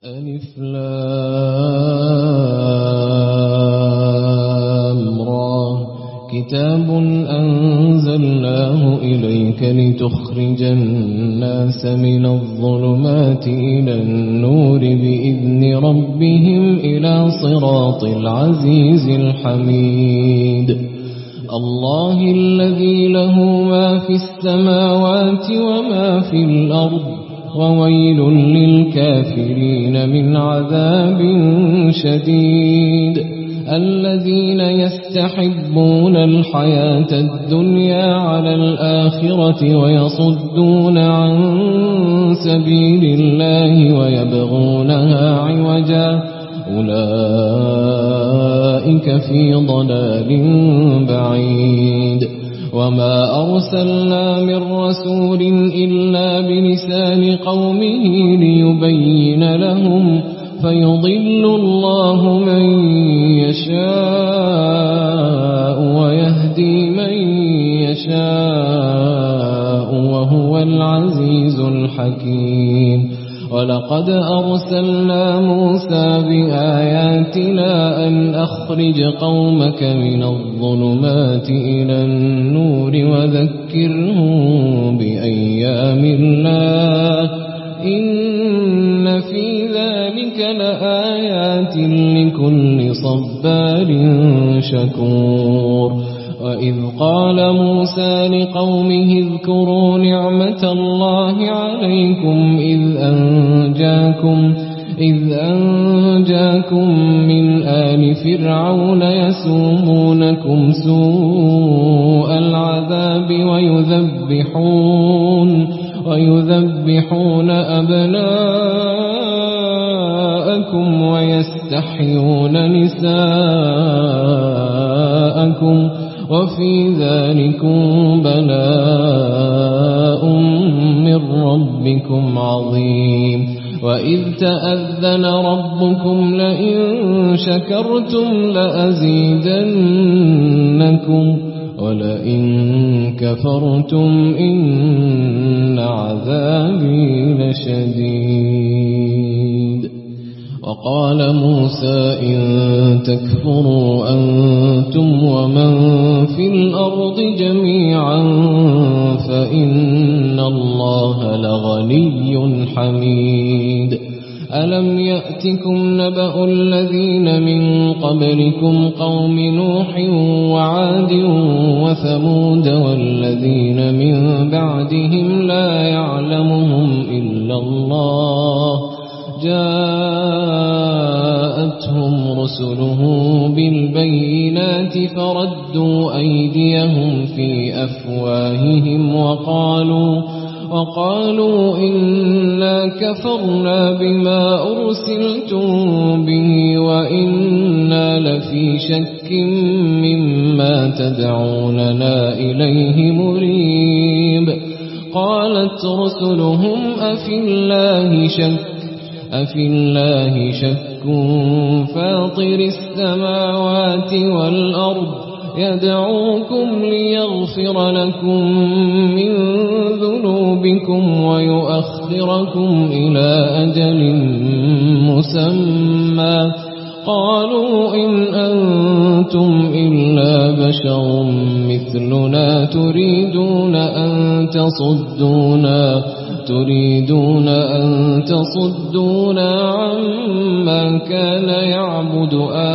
ألف لام را كتاب أنزلناه إليك لتخرج الناس من الظلمات إلى النور بإذن ربهم إلى صراط العزيز الحميد الله الذي له ما في السماوات وما في الأرض وويل للكافرين من عذاب شديد الذين يستحبون الحياة الدنيا على الآخرة ويصدون عن سبيل الله ويبغونها عوجا أولئك في ضلال بعيد وما أرسلنا من رسول إلا بلسان قومه ليبين لهم فيضل الله من يشاء ويهدي من يشاء وهو العزيز الحكيم ولقد أرسلنا موسى بآياتنا أن أخرج قومك من الظلمات إلى النور وذكرهم بأيام الله إن في ذلك لآيات لكل صبار شكور وإذ قال موسى لقومه اذكروا نعمة الله عليكم إذ أنجاكم من آل فرعون يسومونكم سوء العذاب ويذبحون أبناءكم ويستحيون نساءكم وفي ذلكم بلاء من ربكم عظيم وإذ تأذن ربكم لئن شكرتم لأزيدنكم ولئن كفرتم إن عذابي لشديد وقال موسى إن تكفروا أنتم ومن في الأرض جميعا فإن الله لغني حميد ألم يأتكم نبأ الذين من قبلكم قوم نوح وعاد وثمود والذين من بعدهم لا يعلمهم إلا الله جاءتهم رسلهم بالبينات فردوا أيديهم في أفواههم وقالوا إنا كفرنا بما أرسلتم به وإنا لفي شك مما تدعوننا إليه مريب قالت رسلهم أفي الله شك فاطر السماوات والأرض يدعوكم ليغفر لكم من ذنوبكم ويؤخركم إلى أجل مسمى قالوا إن أنتم إلا بشر مثلنا تريدون أن تصدونا عما كان يعبد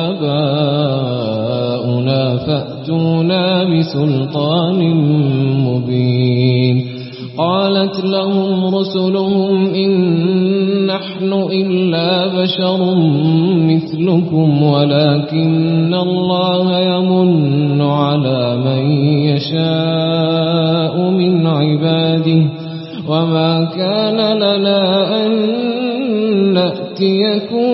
آباؤنا فأتونا بسلطان مبين قالت لهم رسلهم إن نحن إلا بشر مثلكم ولكن الله يمن على من يشاء من عباده وما كان لنا أن نأتيكم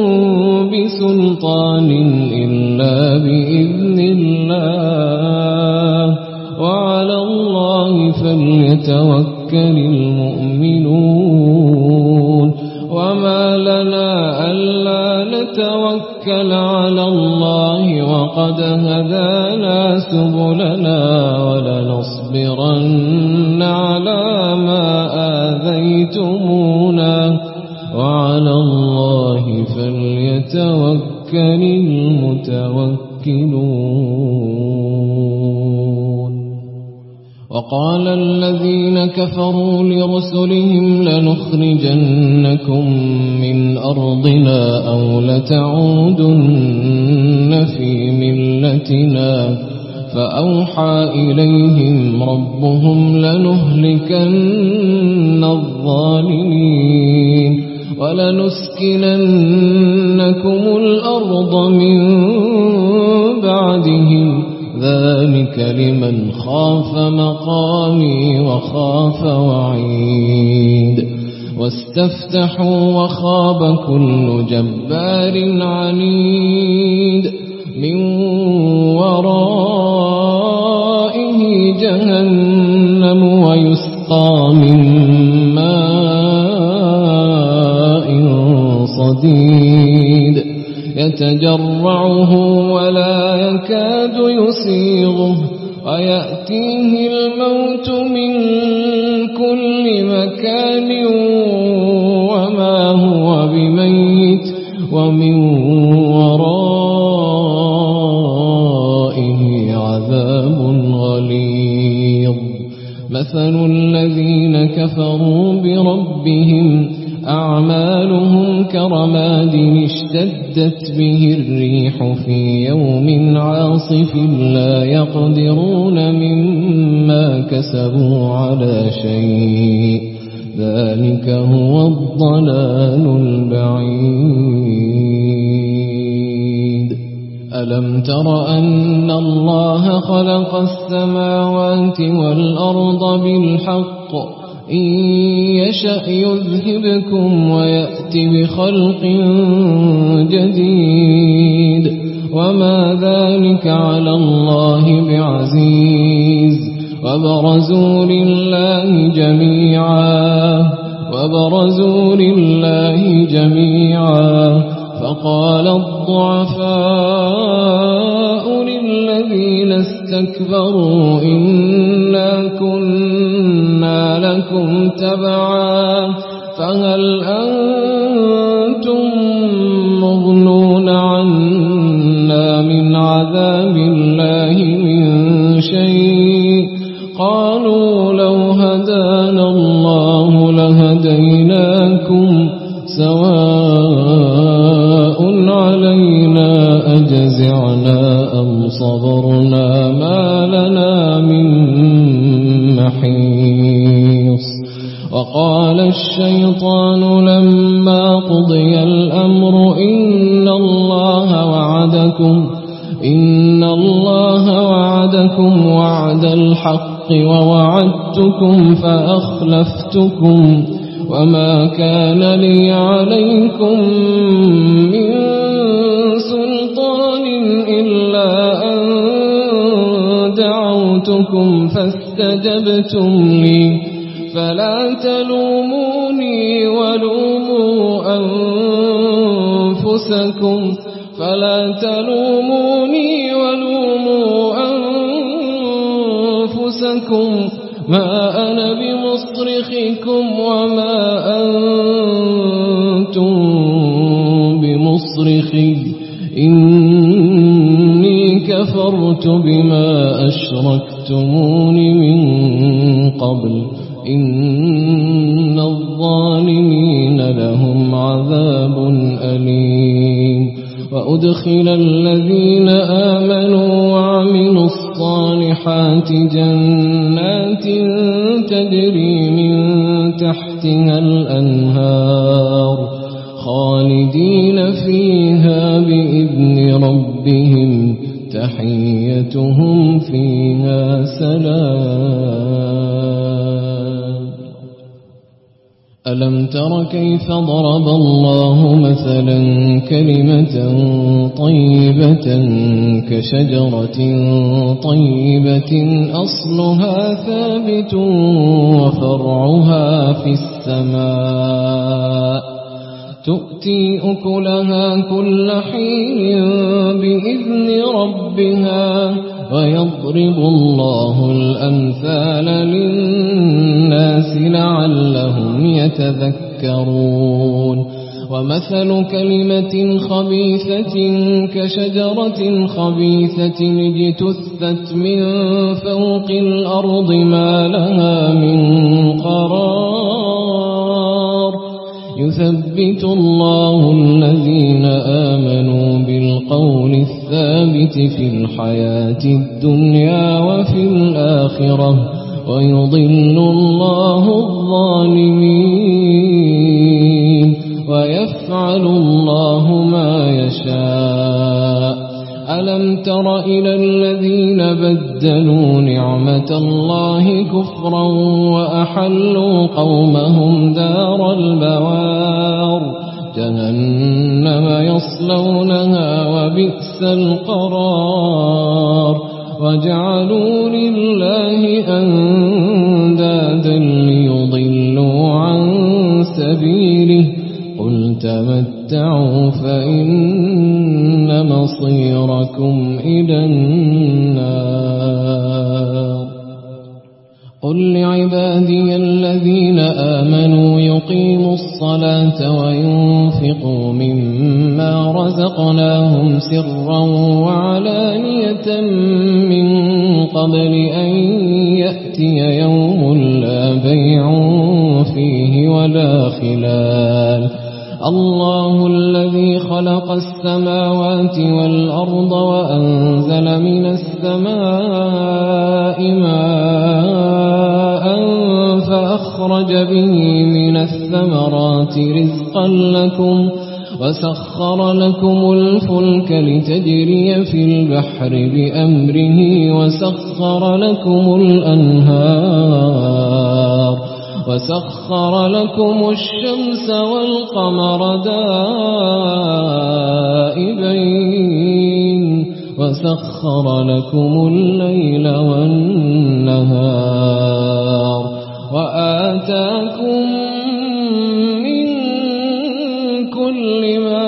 بسلطان إلا بإذن الله وعلى الله فليتوكل المؤمنون وما لنا ألا نتوكل على الله وقد هدانا سبلنا ولنصبرن على ما آذيتمونا وعلى الله فليتوكل المتوكلون. وقال الذين كفروا لرسلهم لنخرجنكم من أرضنا أو لتعودن في ملتنا فأوحى إليهم ربهم لنهلكن الظالمين ولنسكننكم الأرض من بعدهم ذلك لمن خاف مقامي وخاف وعيد. واستفتحوا وخاب كل جبار عنيد من ورائه جهنم ويسقى من ماء صديد يتجرعه ولا يكاد يسيغه ويأتيه الموت من كل مكان وما هو بميت ومن ورائه عذاب غليظ. مثل الذين كفروا بربهم أعمالهم كرماد اشتدت به الريح في يوم عاصف لا يقدرون مما كسبوا على شيء ذلك هو الضلال البعيد. ألم تر أن الله خلق السماوات والأرض بالحق إن يشأ يذهبكم ويأتي بخلق جديد وما ذلك على الله بعزيز. وبرزوا لله جميعا فقال الضعفاء للذين استكبروا إنا كنا لكم تبعا فهل أنتم مغنون عنا من عذاب الله من شيء قالوا لو هدانا الله لهديناكم سواء علينا أجزعنا أم صبرنا ما لنا من محيص. وقال الشيطان لما قضي الأمر إن الله وعدكم وعد الحق ووعدتكم فأخلفتكم وما كان لي عليكم من سلطان إلا أن دعوتكم فاستجبتم لي فلا تلوموني ولوموا أنفسكم ما أنا بمصرخكم وما أنتم بمصرخي إني كفرت بما أشركتمون من قبل إن الظالمين لهم عذاب أليم. وأدخل الذين آمنوا وعملوا الصالحات جنات تجري من تحتها الأنهار خالدين فيها بإذن ربهم تحيتهم فيها سلام. ألم تر كيف ضرب الله مثلا كلمة طيبة كشجرة طيبة أصلها ثابت وفرعها في السماء تؤتي أكلها كل حين بإذن ربها ويضرب الله الأمثال للناس لعلهم يتذكرون. ومثل كلمة خبيثة كشجرة خبيثة اجتثت من فوق الأرض ما لها من قرار يثبت الله الذين آمنوا بالقول الثابت في الحياة الدنيا وفي الآخرة ويضل الله الظالمين ويفعل الله ما يشاء. ألم تر إلى الذين بدلوا نعمة الله كفرا وأحلوا قومهم دار البوار جهنم يصلونها وبئس القرار وجعلوا لله أندادا ليضلوا عن سبيله قل تمتعوا فإن مصيركم إلى النار. قل لعبادي الذين آمنوا يقيموا الصلاة وينفقوا مما رزقناهم سرا وعلانية من قبل أن يأتي يوم لا بيع فيه ولا خلال. الله الذي خلق السماوات والأرض وأنزل من السماء ماء فأخرج به من الثمرات رزقا لكم وسخر لكم الفلك لتجري في البحر بأمره وسخر لكم الأنهار وسخر لكم الشمس والقمر دائبين وسخر لكم الليل والنهار وآتاكم من كل ما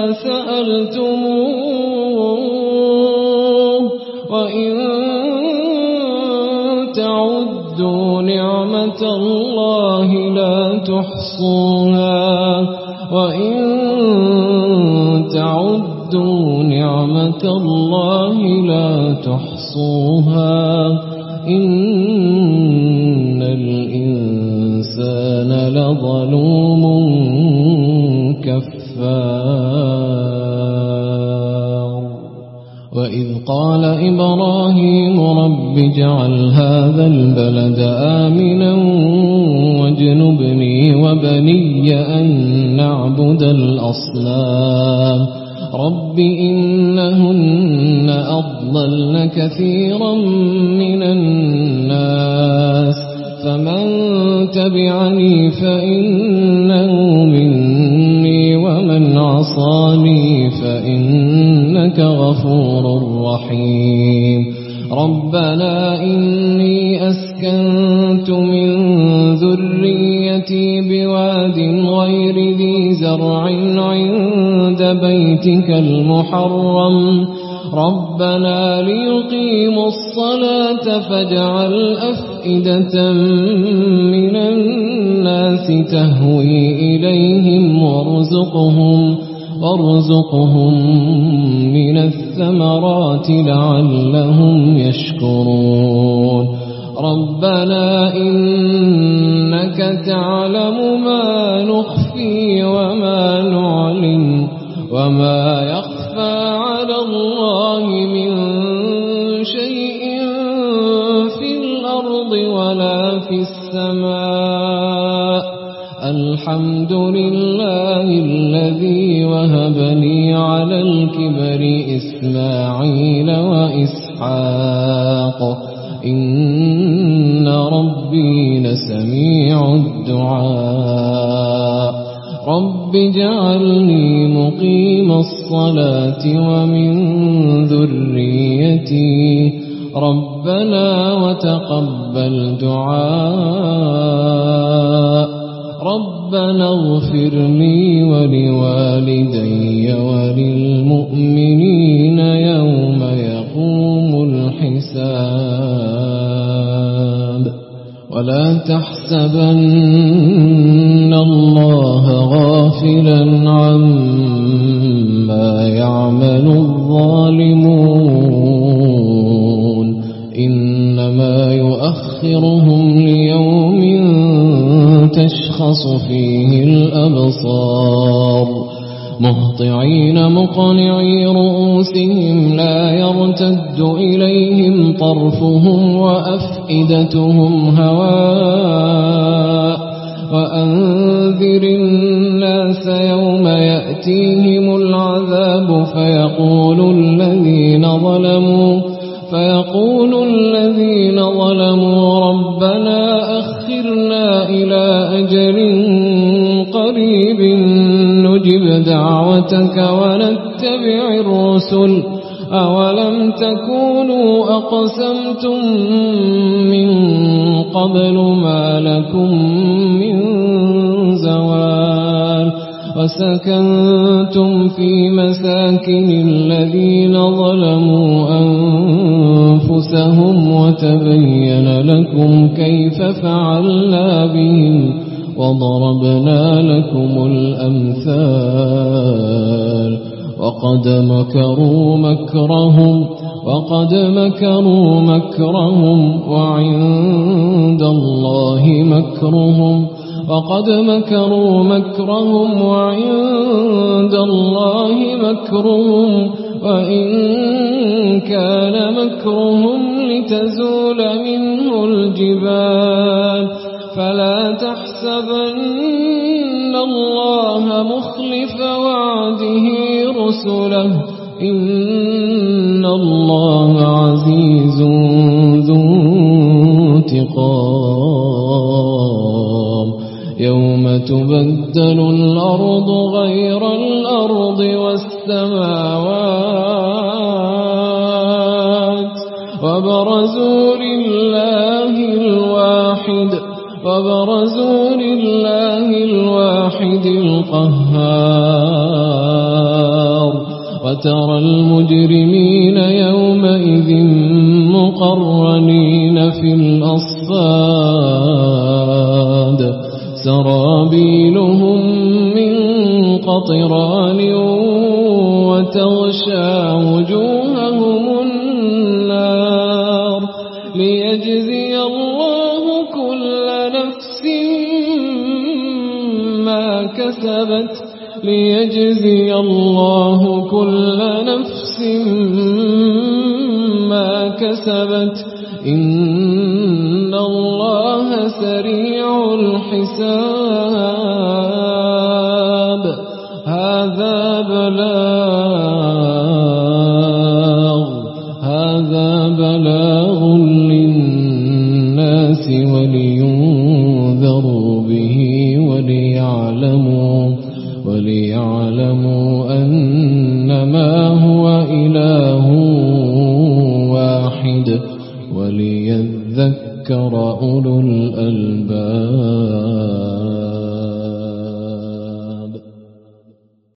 سألتموه وإن تعدوا نعمة الله لا تحصوها وإن تعدوا نعمة الله لا تحصوها إن الإنسان لظلوم كفار. وإذ قال إبراهيم رب اجعل هذا البلد آمنا واجنبني وبني أن نعبد الأصنام رب إنهن أضللن كثيرا من الناس فمن تبعني فإنه مني ومن عصاني فإنك غفور رحيم. ربنا إني أسكنت من ذريتي بواد غير ذي زرع عند بيتك المحرم ربنا ليقيموا الصلاة فاجعل أفئدة من الناس تهوي إليهم وارزقهم من الثمرات لعلهم يشكرون. ربنا إنك تعلم ما نخفي وما نعلن وما يخفى على الله من شيء في الأرض ولا في السماء. الحمد لله الذي وهب لي على الكبر إسماعيل وإسحاق إن ربي لسميع الدعاء. رب اجعلني مقيم الصلاة ومن ذريتي ربنا وتقبل دعاء. ربنا اغفر لي ولوالدي وللمؤمنين يوم يقوم الحساب. ولا تحسبن الله غافلا عما تخلص فيه الأبصار مهطعين مقنعي رؤوسهم لا يرتد إليهم طرفهم وأفئدتهم هواء وأنذر الناس يوم يأتيهم العذاب فيقول الذين ظلموا ربنا أخرنا إلى أجل قريب نجب دعوتك ونتبع الرسل أولم تكونوا أقسمتم من قبل ما لكم من زوال وسكنتم في مساكن الذين ظلموا أنفسهم وتبين لكم كيف فعلنا بهم وضربنا لكم الأمثال وقد مكروا مكرهم وعند الله مكرهم وإن كان مكرهم لتزول منه الجبال فلا تحسبن الله مخلف وعده رسله إن الله عزيز ذو انتقام يوم تبدل الأرض غير الأرض والسماوات وبرزوا لله الواحد القهار وترى المجرمين يومئذ مقرنين في الأصفاد سرابيلهم من قطران وتغشى وجوههم النار ليجزي الله كل نفس ما كسبت إن الله سريع الحساب هذا بلاغ للناس ولينذروا به وليعلموا أنما هو إله واحد وليذكر أولو الألباب.